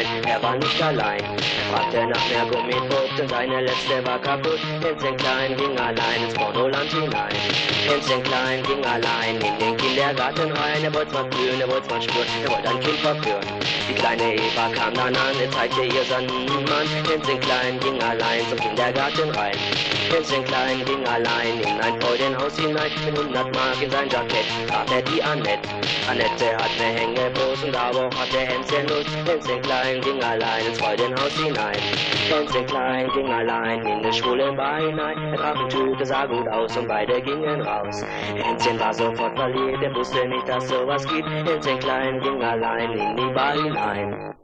er war nicht allein. Er fragte nach mehr Gummibrot und seine letzte war kaputt. Hänschen Klein ging allein ins Pornoland hinein. Hänschen Klein ging allein in den Kindergarten rein. Er wollte mal fühlen, er wollte mal spüren, er wollte ein Kind verführen. Die kleine Eva kam dann an, er zeigte ihr seinen Mann. Hänschen Klein ging allein zum Kindergarten rein. Hänschen Klein ging allein in ein Freudenhaus hinein. Mit 100 Mark in sein Jackett traf er die Annette. Annette hat ne Hängebrust und aber auch hatte Hänschen Lust. Hänschen Klein ging allein ins Freudenhaus hinein. Hänschen Klein ging allein in die schwule Bar hinein. Er traf ein Typ, der sah gut aus und beide gingen raus. Hänschen war sofort verliebt, er wusste nicht, dass sowas gibt. Hänschen Klein ging allein in die Bar hinein.